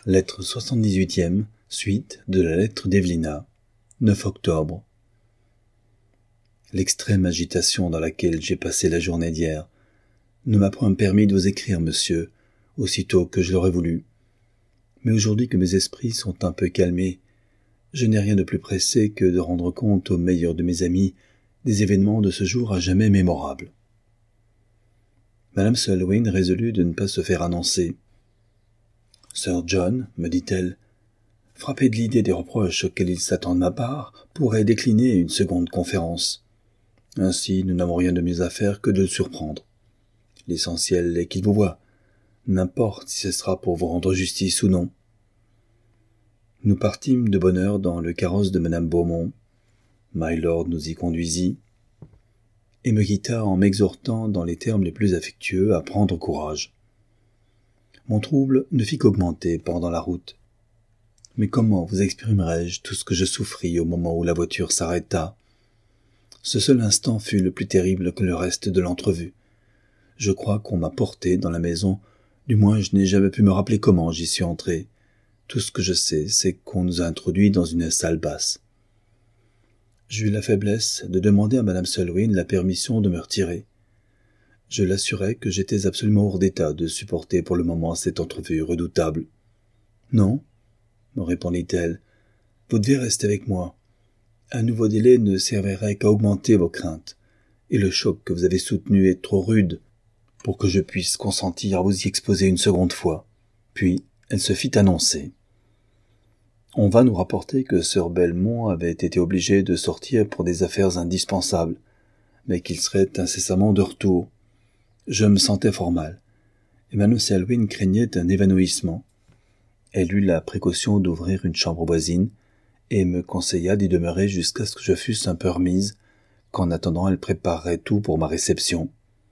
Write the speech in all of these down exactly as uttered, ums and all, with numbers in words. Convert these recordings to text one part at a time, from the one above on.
Lettre soixante-dix-huitième, suite de la lettre d'Evelina, neuf octobre. L'extrême agitation dans laquelle j'ai passé la journée d'hier ne m'a point permis de vous écrire, monsieur, aussitôt que je l'aurais voulu. Mais aujourd'hui que mes esprits sont un peu calmés, je n'ai rien de plus pressé que de rendre compte au meilleur de mes amis des événements de ce jour à jamais mémorable. Madame Selwyn résolut de ne pas se faire annoncer. « Sir John, me dit-elle, frappé de l'idée des reproches auxquels il s'attend de ma part, pourrait décliner une seconde conférence. Ainsi, nous n'avons rien de mieux à faire que de le surprendre. L'essentiel est qu'il vous voie, n'importe si ce sera pour vous rendre justice ou non. » Nous partîmes de bonne heure dans le carrosse de Madame Beaumont. Mylord nous y conduisit et me quitta en m'exhortant dans les termes les plus affectueux à prendre courage. Mon trouble ne fit qu'augmenter pendant la route. Mais comment vous exprimerai-je tout ce que je souffris au moment où la voiture s'arrêta? Ce seul instant fut le plus terrible que le reste de l'entrevue. Je crois qu'on m'a porté dans la maison, du moins je n'ai jamais pu me rappeler comment j'y suis entré. Tout ce que je sais, c'est qu'on nous a introduits dans une salle basse. J'eus la faiblesse de demander à Madame Selwyn la permission de me retirer. Je l'assurai que j'étais absolument hors d'état de supporter pour le moment cette entrevue redoutable. « Non, » me répondit-elle, « vous devez rester avec moi. Un nouveau délai ne servirait qu'à augmenter vos craintes, et le choc que vous avez soutenu est trop rude pour que je puisse consentir à vous y exposer une seconde fois. » Puis elle se fit annoncer. On va nous rapporter que Sir Belmont avait été obligé de sortir pour des affaires indispensables, mais qu'il serait incessamment de retour. Je me sentais fort mal, et Madame Selwyn craignait un évanouissement. Elle eut la précaution d'ouvrir une chambre voisine, et me conseilla d'y demeurer jusqu'à ce que je fusse un peu remise, qu'en attendant elle préparerait tout pour ma réception.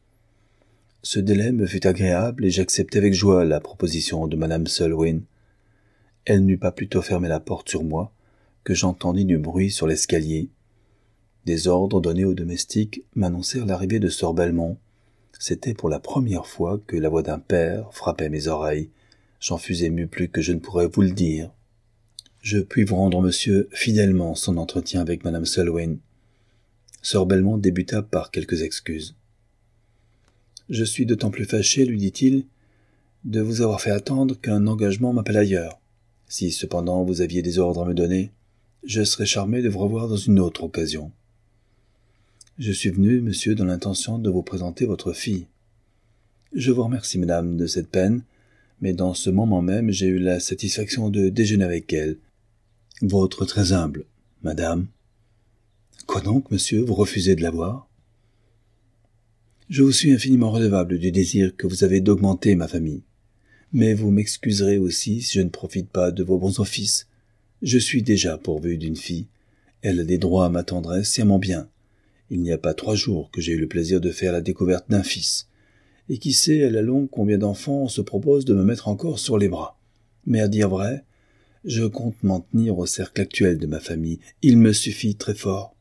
Ce délai me fut agréable, et j'acceptai avec joie la proposition de Madame Selwyn. Elle n'eut pas plutôt fermé la porte sur moi, que j'entendis du bruit sur l'escalier. Des ordres donnés aux domestiques m'annoncèrent l'arrivée de Sir Belmont. C'était pour la première fois que la voix d'un père frappait mes oreilles. J'en fus ému plus que je ne pourrais vous le dire. Je puis vous rendre, monsieur, fidèlement son entretien avec Madame Selwyn. Sir Belmont débuta par quelques excuses. « Je suis d'autant plus fâché, lui dit-il, de vous avoir fait attendre qu'un engagement m'appelle ailleurs. Si cependant vous aviez des ordres à me donner, je serais charmé de vous revoir dans une autre occasion. Je suis venu, monsieur, dans l'intention de vous présenter votre fille. Je vous remercie, madame, de cette peine, mais dans ce moment même, j'ai eu la satisfaction de déjeuner avec elle. Votre très humble, madame. Quoi donc, monsieur, vous refusez de la voir? Je vous suis infiniment redevable du désir que vous avez d'augmenter ma famille. Mais vous m'excuserez aussi si je ne profite pas de vos bons offices. Je suis déjà pourvu d'une fille. Elle a des droits à ma tendresse et à mon bien. Il n'y a pas trois jours que j'ai eu le plaisir de faire la découverte d'un fils. Et qui sait à la longue combien d'enfants se proposent de me mettre encore sur les bras. Mais à dire vrai, je compte m'en tenir au cercle actuel de ma famille. Il me suffit très fort.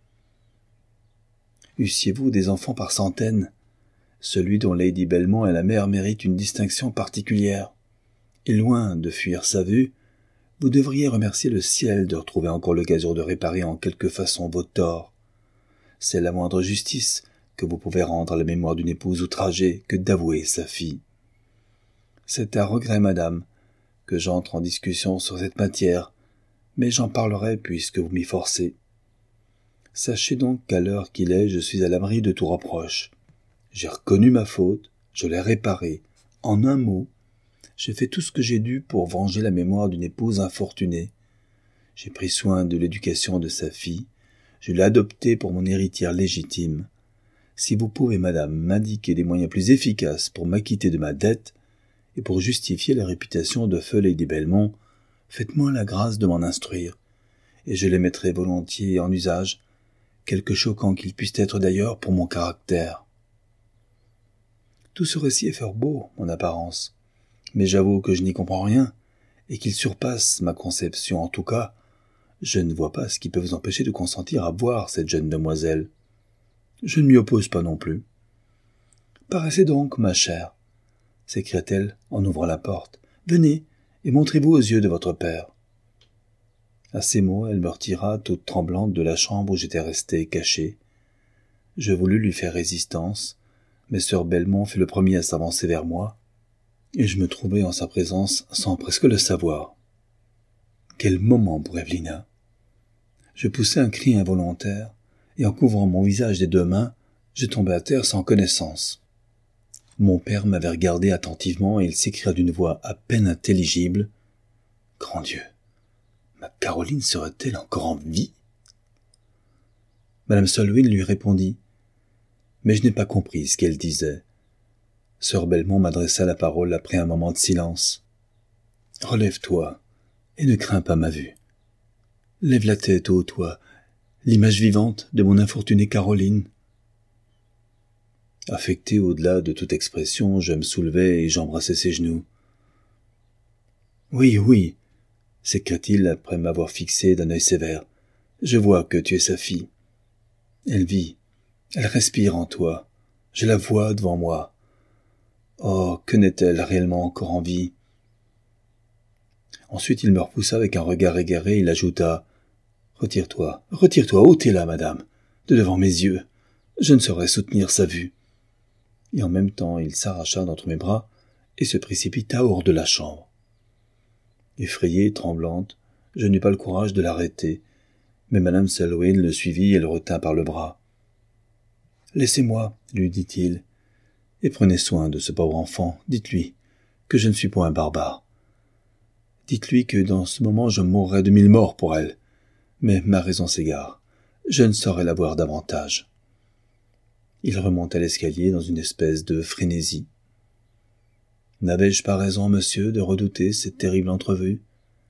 Eussiez-vous des enfants par centaines? Celui dont Lady Belmont est la mère mérite une distinction particulière. Et loin de fuir sa vue, vous devriez remercier le ciel de retrouver encore l'occasion de réparer en quelque façon vos torts. C'est la moindre justice que vous pouvez rendre à la mémoire d'une épouse outragée que d'avouer sa fille. C'est à regret, madame, que j'entre en discussion sur cette matière, mais j'en parlerai puisque vous m'y forcez. Sachez donc qu'à l'heure qu'il est, je suis à l'abri de tout reproche. J'ai reconnu ma faute, je l'ai réparée. En un mot, j'ai fait tout ce que j'ai dû pour venger la mémoire d'une épouse infortunée. J'ai pris soin de l'éducation de sa fille, je l'ai adoptée pour mon héritière légitime. Si vous pouvez, madame, m'indiquer des moyens plus efficaces pour m'acquitter de ma dette et pour justifier la réputation de feu Lady Belmont, faites-moi la grâce de m'en instruire, et je les mettrai volontiers en usage, quelque choquant qu'il puisse être d'ailleurs pour mon caractère. Tout ce récit est fort beau, en apparence, mais j'avoue que je n'y comprends rien, et qu'il surpasse ma conception. En tout cas, je ne vois pas ce qui peut vous empêcher de consentir à voir cette jeune demoiselle. Je ne m'y oppose pas non plus. Paraissez donc, ma chère, s'écria-t-elle en ouvrant la porte. Venez, et montrez-vous aux yeux de votre père. » À ces mots, elle me retira toute tremblante de la chambre où j'étais resté caché. Je voulus lui faire résistance, mais sœur Belmont fut le premier à s'avancer vers moi, et je me trouvai en sa présence sans presque le savoir. Quel moment pour Evelina! Je poussai un cri involontaire, et en couvrant mon visage des deux mains, je tombai à terre sans connaissance. Mon père m'avait regardé attentivement et il s'écria d'une voix à peine intelligible. « Grand Dieu! Ma Caroline serait-elle encore en vie ?» Madame Selwyn lui répondit, mais je n'ai pas compris ce qu'elle disait. Sœur Belmont m'adressa la parole après un moment de silence. « Relève-toi et ne crains pas ma vue. Lève la tête, ô toi, l'image vivante de mon infortunée Caroline. » Affecté au-delà de toute expression, je me soulevai et j'embrassai ses genoux. « Oui, oui, » s'écria-t-il après m'avoir fixé d'un œil sévère. « Je vois que tu es sa fille. Elle vit, elle respire en toi. Je la vois devant moi. Oh, que n'est-elle réellement encore en vie ?» Ensuite il me repoussa avec un regard égaré et il ajouta « Retire-toi, retire-toi, ôtez-la, madame, de devant mes yeux. Je ne saurais soutenir sa vue. » Et en même temps il s'arracha d'entre mes bras et se précipita hors de la chambre. Effrayée, tremblante, je n'eus pas le courage de l'arrêter, mais madame Selwyn le suivit et le retint par le bras. « Laissez-moi, lui dit-il, et prenez soin de ce pauvre enfant. Dites-lui que je ne suis point un barbare. Dites-lui que dans ce moment je mourrais de mille morts pour elle, mais ma raison s'égare. Je ne saurais la voir davantage. » Il remonta l'escalier dans une espèce de frénésie. N'avais-je pas raison, monsieur, de redouter cette terrible entrevue?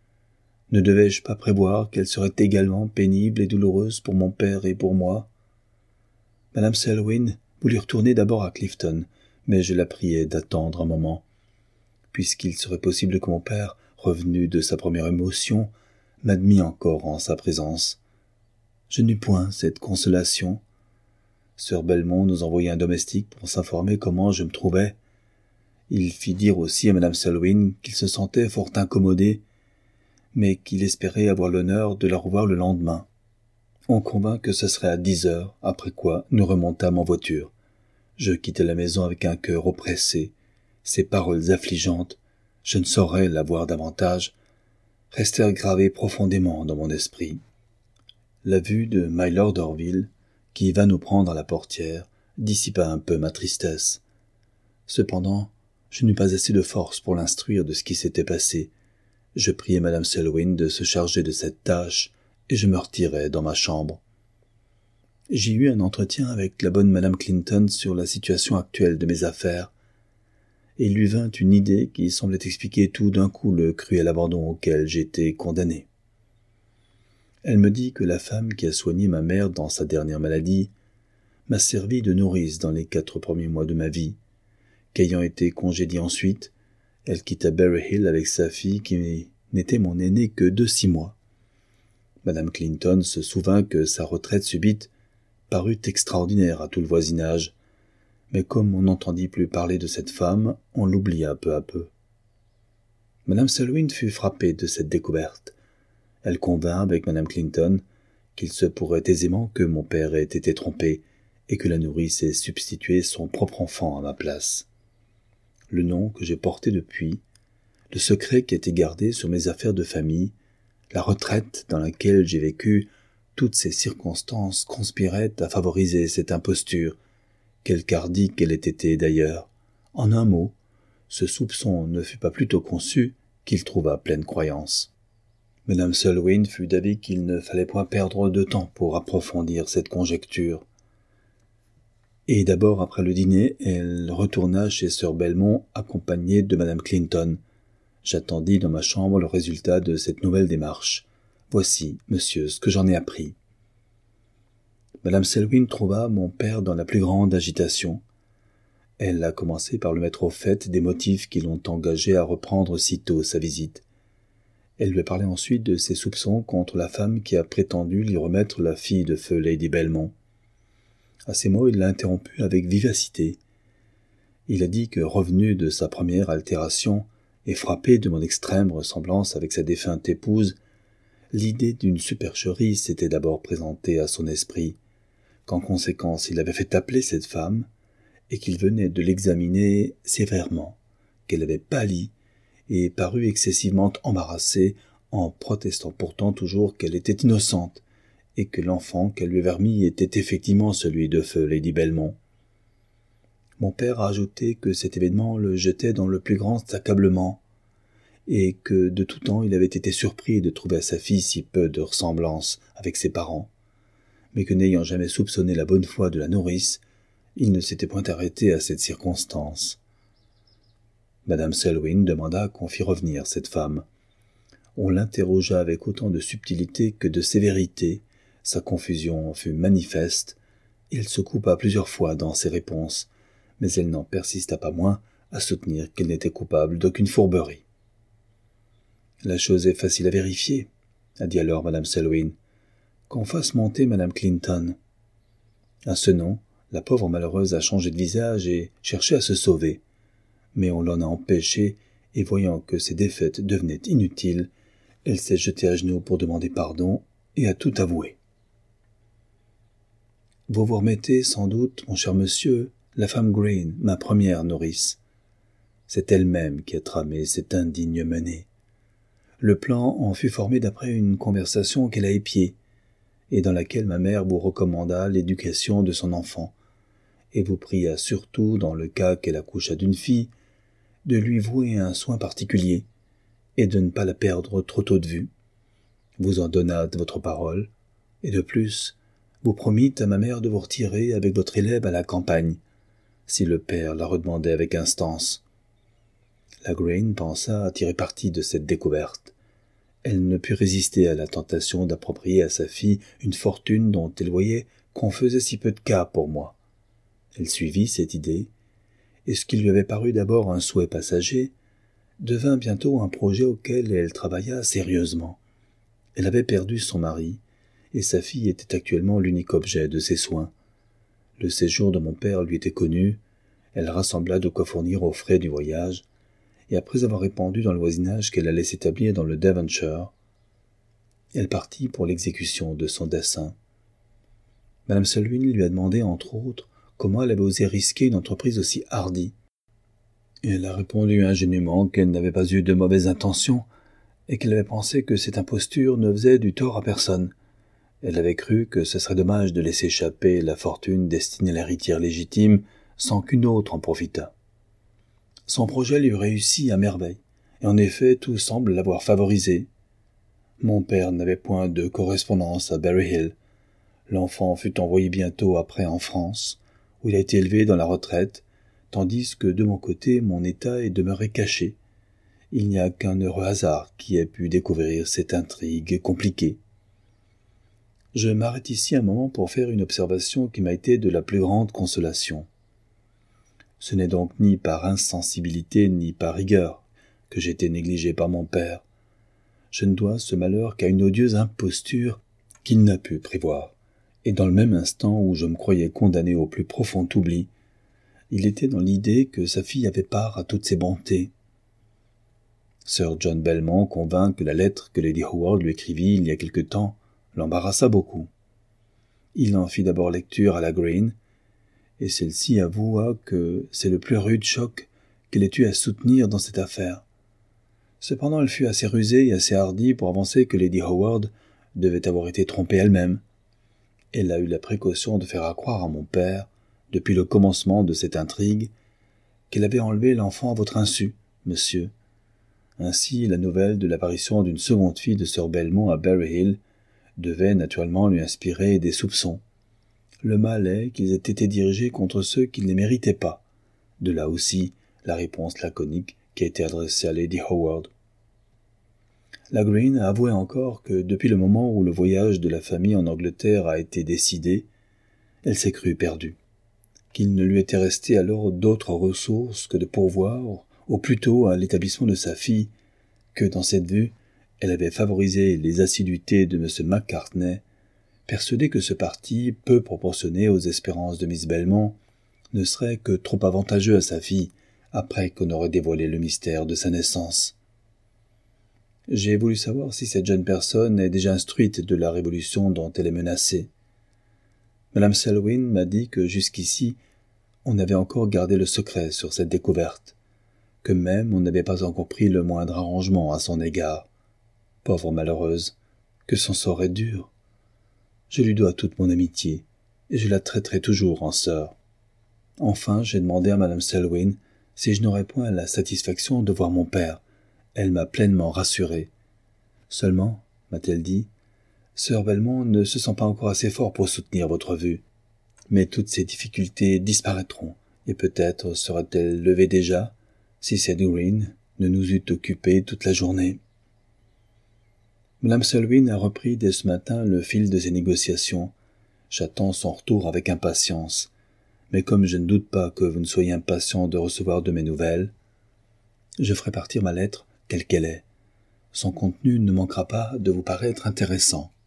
Ne devais-je pas prévoir qu'elle serait également pénible et douloureuse pour mon père et pour moi? Madame Selwyn voulut retourner d'abord à Clifton, mais je la priai d'attendre un moment, puisqu'il serait possible que mon père, revenu de sa première émotion, m'admît encore en sa présence. Je n'eus point cette consolation. Sœur Belmont nous envoya un domestique pour s'informer comment je me trouvais. Il fit dire aussi à madame Selwyn qu'il se sentait fort incommodé, mais qu'il espérait avoir l'honneur de la revoir le lendemain. On convint que ce serait à dix heures, après quoi nous remontâmes en voiture. Je quittai la maison avec un cœur oppressé. Ces paroles affligeantes, je ne saurais la voir davantage, restèrent gravées profondément dans mon esprit. La vue de Mylord Orville, qui va nous prendre à la portière, dissipa un peu ma tristesse. Cependant, je n'eus pas assez de force pour l'instruire de ce qui s'était passé. Je priai madame Selwyn de se charger de cette tâche, et je me retirai dans ma chambre. J'y eus un entretien avec la bonne madame Clinton sur la situation actuelle de mes affaires, et il lui vint une idée qui semblait expliquer tout d'un coup le cruel abandon auquel j'étais condamné. Elle me dit que la femme qui a soigné ma mère dans sa dernière maladie m'a servi de nourrice dans les quatre premiers mois de ma vie, qu'ayant été congédiée ensuite, elle quitta Berry Hill avec sa fille qui n'était mon aînée que de six mois. Madame Clinton se souvint que sa retraite subite parut extraordinaire à tout le voisinage, mais comme on n'entendit plus parler de cette femme, on l'oublia peu à peu. Madame Selwyn fut frappée de cette découverte. Elle convint avec madame Clinton qu'il se pourrait aisément que mon père ait été trompé et que la nourrice ait substitué son propre enfant à ma place. Le nom que j'ai porté depuis, le secret qui a été gardé sur mes affaires de famille, la retraite dans laquelle j'ai vécu, toutes ces circonstances conspiraient à favoriser cette imposture, quelque hardie qu'elle ait été d'ailleurs. En un mot, ce soupçon ne fut pas plutôt conçu qu'il trouva pleine croyance. Madame Selwyn fut d'avis qu'il ne fallait point perdre de temps pour approfondir cette conjecture. Et d'abord, après le dîner, elle retourna chez sœur Belmont accompagnée de madame Clinton. J'attendis dans ma chambre le résultat de cette nouvelle démarche. Voici, monsieur, ce que j'en ai appris. Madame Selwyn trouva mon père dans la plus grande agitation. Elle a commencé par le mettre au fait des motifs qui l'ont engagé à reprendre sitôt sa visite. Elle lui a parlé ensuite de ses soupçons contre la femme qui a prétendu lui remettre la fille de feu Lady Belmont. À ces mots, il l'a interrompu avec vivacité. Il a dit que, revenu de sa première altération, et frappé de mon extrême ressemblance avec sa défunte épouse, l'idée d'une supercherie s'était d'abord présentée à son esprit, qu'en conséquence il avait fait appeler cette femme, et qu'il venait de l'examiner sévèrement, qu'elle avait pâli et parut excessivement embarrassée, en protestant pourtant toujours qu'elle était innocente, et que l'enfant qu'elle lui avait remis était effectivement celui de feu Lady Belmont. Mon père a ajouté que cet événement le jetait dans le plus grand accablement, et que de tout temps il avait été surpris de trouver à sa fille si peu de ressemblance avec ses parents, mais que n'ayant jamais soupçonné la bonne foi de la nourrice, il ne s'était point arrêté à cette circonstance. Madame Selwyn demanda qu'on fît revenir cette femme. On l'interrogea avec autant de subtilité que de sévérité, sa confusion fut manifeste, et elle se coupa plusieurs fois dans ses réponses, mais elle n'en persista pas moins à soutenir qu'elle n'était coupable d'aucune fourberie. « La chose est facile à vérifier, » a dit alors Madame Selwyn. « Qu'on fasse monter Madame Clinton. » À ce nom, la pauvre malheureuse a changé de visage et cherché à se sauver. Mais on l'en a empêchée, et voyant que ses défaites devenaient inutiles, elle s'est jetée à genoux pour demander pardon et a tout avoué. « Vous vous remettez sans doute, mon cher monsieur, la femme Green, ma première nourrice. C'est elle-même qui a tramé cette indigne menée. Le plan en fut formé d'après une conversation qu'elle a épiée, et dans laquelle ma mère vous recommanda l'éducation de son enfant, et vous pria surtout, dans le cas qu'elle accoucha d'une fille, de lui vouer un soin particulier, et de ne pas la perdre trop tôt de vue. Vous en donnâtes votre parole, et de plus, vous promîtes à ma mère de vous retirer avec votre élève à la campagne, si le père la redemandait avec instance. La Green pensa à tirer parti de cette découverte. Elle ne put résister à la tentation d'approprier à sa fille une fortune dont elle voyait qu'on faisait si peu de cas pour moi. Elle suivit cette idée, et ce qui lui avait paru d'abord un souhait passager, devint bientôt un projet auquel elle travailla sérieusement. Elle avait perdu son mari, et sa fille était actuellement l'unique objet de ses soins. Le séjour de mon père lui était connu, elle rassembla de quoi fournir aux frais du voyage, et après avoir répandu dans le voisinage qu'elle allait s'établir dans le Devonshire, elle partit pour l'exécution de son dessein. Madame Selwyn lui a demandé, entre autres, comment elle avait osé risquer une entreprise aussi hardie. Et elle a répondu ingénument qu'elle n'avait pas eu de mauvaises intentions, et qu'elle avait pensé que cette imposture ne faisait du tort à personne. Elle avait cru que ce serait dommage de laisser échapper la fortune destinée à l'héritière légitime sans qu'une autre en profitât. Son projet lui réussit à merveille, et en effet tout semble l'avoir favorisé. Mon père n'avait point de correspondance à Berry Hill. L'enfant fut envoyé bientôt après en France, où il a été élevé dans la retraite, tandis que de mon côté mon état est demeuré caché. Il n'y a qu'un heureux hasard qui ait pu découvrir cette intrigue compliquée. Je m'arrête ici un moment pour faire une observation qui m'a été de la plus grande consolation. Ce n'est donc ni par insensibilité ni par rigueur que j'ai été négligé par mon père. Je ne dois ce malheur qu'à une odieuse imposture qu'il n'a pu prévoir, et dans le même instant où je me croyais condamné au plus profond oubli, il était dans l'idée que sa fille avait part à toutes ses bontés. Sir John Belmont convint que la lettre que Lady Howard lui écrivit il y a quelque temps l'embarrassa beaucoup. Il en fit d'abord lecture à la Green, et celle-ci avoua que c'est le plus rude choc qu'elle ait eu à soutenir dans cette affaire. Cependant elle fut assez rusée et assez hardie pour avancer que Lady Howard devait avoir été trompée elle-même. Elle a eu la précaution de faire accroire à mon père, depuis le commencement de cette intrigue, qu'elle avait enlevé l'enfant à votre insu, monsieur. Ainsi, la nouvelle de l'apparition d'une seconde fille de Sir Belmont à Berry Hill devait naturellement lui inspirer des soupçons. Le mal est qu'ils aient été dirigés contre ceux qui ne les méritaient pas. De là aussi la réponse laconique qui a été adressée à Lady Howard. La Green a avoué encore que depuis le moment où le voyage de la famille en Angleterre a été décidé, elle s'est crue perdue, qu'il ne lui était resté alors d'autres ressources que de pourvoir, au plus tôt à l'établissement de sa fille, que dans cette vue, elle avait favorisé les assiduités de M. Macartney, persuadée que ce parti, peu proportionné aux espérances de Miss Belmont, ne serait que trop avantageux à sa fille, après qu'on aurait dévoilé le mystère de sa naissance. J'ai voulu savoir si cette jeune personne est déjà instruite de la révolution dont elle est menacée. Madame Selwyn m'a dit que jusqu'ici, on avait encore gardé le secret sur cette découverte, que même on n'avait pas encore pris le moindre arrangement à son égard. Pauvre malheureuse, que son sort est dur. Je lui dois toute mon amitié, et je la traiterai toujours en sœur. Enfin, j'ai demandé à Madame Selwyn si je n'aurais point la satisfaction de voir mon père. Elle m'a pleinement rassuré. Seulement, m'a-t-elle dit, Sir Belmont ne se sent pas encore assez fort pour soutenir votre vue. Mais toutes ces difficultés disparaîtront, et peut-être sera-t-elle levée déjà, si cette Green ne nous eût occupés toute la journée. Madame Selwyn a repris dès ce matin le fil de ses négociations. J'attends son retour avec impatience. Mais comme je ne doute pas que vous ne soyez impatient de recevoir de mes nouvelles, je ferai partir ma lettre telle qu'elle est. Son contenu ne manquera pas de vous paraître intéressant.